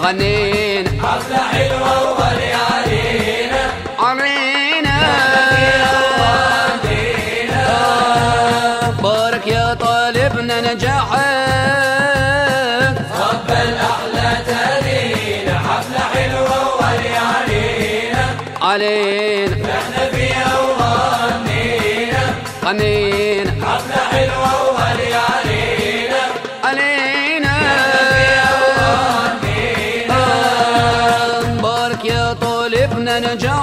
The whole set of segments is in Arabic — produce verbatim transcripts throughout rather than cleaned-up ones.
غنينا حفلة حلوة وغالي علينا علينا بارك يا طالبنا نجاحك قبل أحلى تهانينا حفلة حلوة وغالي علينا علينا احنا فيها وغنينا غنينا حفلة حلوة وغالي علينا علينا بارك يا طالبنا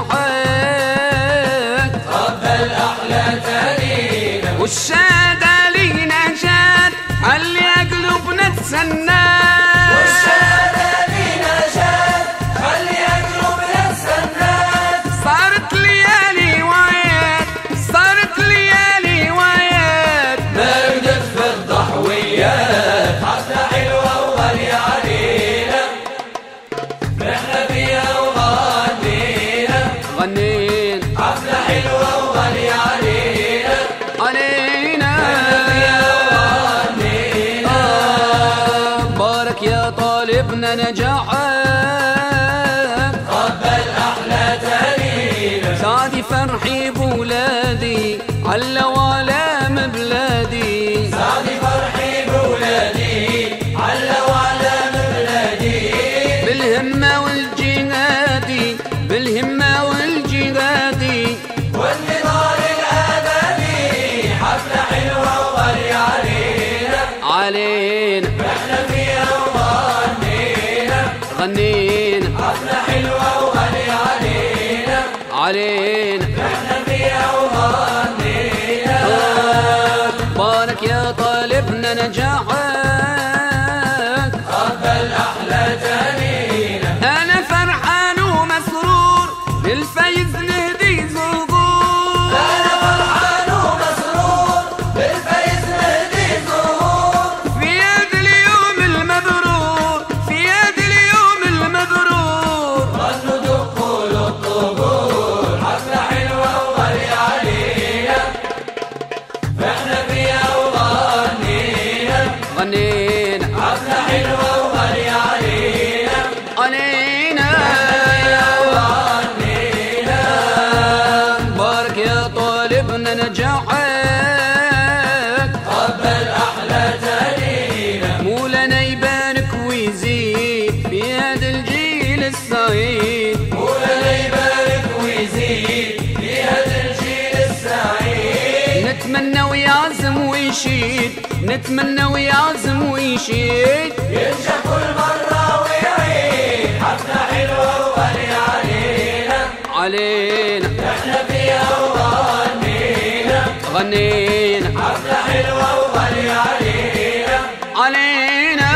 نجاحك قبل أحلى تهانينا والشهادة لينا جات علي قلوبنا تسنى والشهادة لينا جات خلي قلوبنا تسنات صارت ليالي وعيات صارت ليالي وعيات مردت في الضحويات حفلة حلوة وغالي علينا احنا فيها وغنينا غنينا حفلة حلوة وغالي علينا علينا بارك يا طالبنا نجاحك قبل أحلى تهانينا سعدي فرحي بولادي على وعلام بلادي سعدي فرحي بولادي على وعلام بلادي بالهمة والجهادي بالهمة والجهادي والنضال الأبدي حفلة حلوة وغالي علينا علينا احنا فيها وغنينا غنينا حفلة حلوة وغالي علينا علينا احنا فيها وغنينا بارك يا طالبنا نجاحك قبل أحلى تهانينا أنا فرحان ومسرور بالفايز نهدي زهور أنا فرحان ومسرور بالفايز نهدي زهور في هذا اليوم المبرور في هذا اليوم المبرور غنوا دقوا للطبول حفلة حلوة وغالي علينا احنا فيها وغنينا غنينا حفلة حلوة وغالي علينا علينا وغنينا بارك يا طالبنا نجاحك قبل أحلى تهانينا مولانا يبارك ويزيد في هذا الجيل السعيد مولانا يبارك ويزيد في هذا الجيل السعيد نتمنى ويعزم ويشيد نتمنى ويعزم ويشيد ينجح كل مرة ويعيد حفلة حلوة وغالي علينا علينا احنا فيها وغنينا غنينا حفلة حلوة وغالي علينا علينا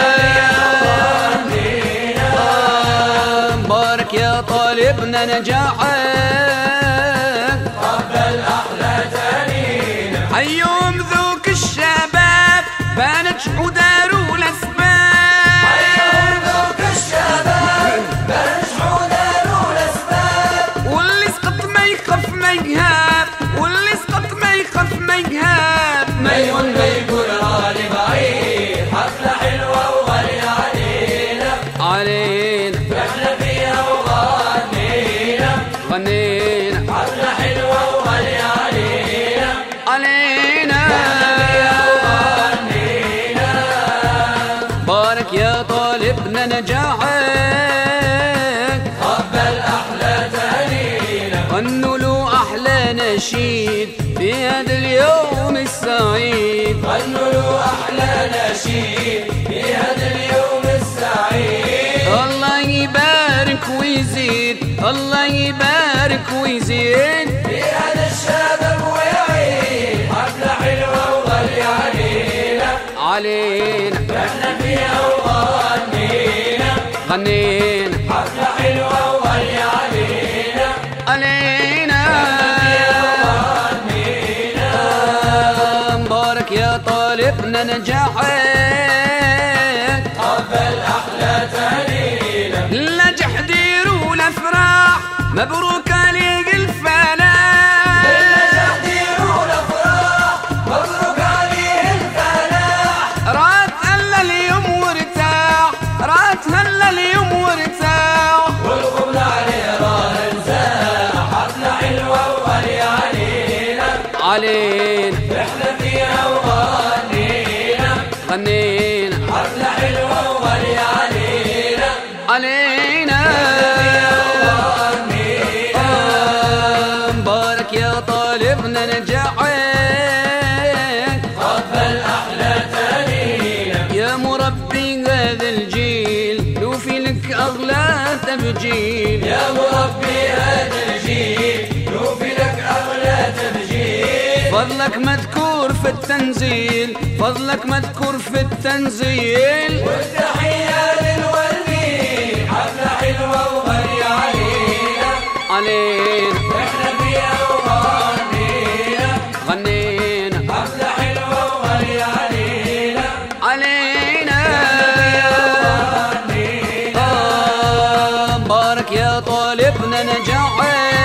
بارك يا طالبنا نجاحك قبل أحلى تهانينا اليوم ذوق الشباب بانت وداروا الاسباب اليوم ذوق الشباب بنجحوا داروا الأسباب واللي سقط ما يخف ما يهاب واللي سقط ما يخف ما يهاب ما يهون ما يقول راني بعيد حفلة حلوة وغالي علينا علينا احنا فيها وغنينا غنينا حفلة حلوة وغالي علينا علينا بارك يا طالبنا نجاحك قبل أحلى تهانينا غنوا له أحلى نشيد في هذا اليوم السعيد غنوا له أحلى نشيد في هذا اليوم السعيد الله يبارك ويزيد الله يبارك ويزيد في هذا الشباب ويعيد حفلة حلوة وغالي علينا علينا احنا فيها وغنينا غنينا حفلة حلوة وغالي علينا علينا بارك يا طالبنا نجاحك قبل أحلى تهانينا نجح ديروا الافراح مبروك عليك الفلاح بالنجاح ديروا الأفراح مبروك عليه الفلاح رات هلا اليوم وارتاح رات هلا اليوم علينا احنا فيها وغنينا غنينا حفلة حلوة وغالية علينا علينا آه مبارك يا طالبنا نجاحك قبل أحلى تهانينا يا مربي هذا الجيل نوفي لك أغلى تبجيل يا مربي هذا الجيل نوفي لك أغلى تبجيل فضلك مذكور في التنزيل فضلك مذكور في التنزيل والتحية للولي حفلة حلوة وغالية علينا علينا احنا فيها وغنينا غنينا حفلة حلوة وغالية علينا علينا آه مبارك يا طالبنا نجاحك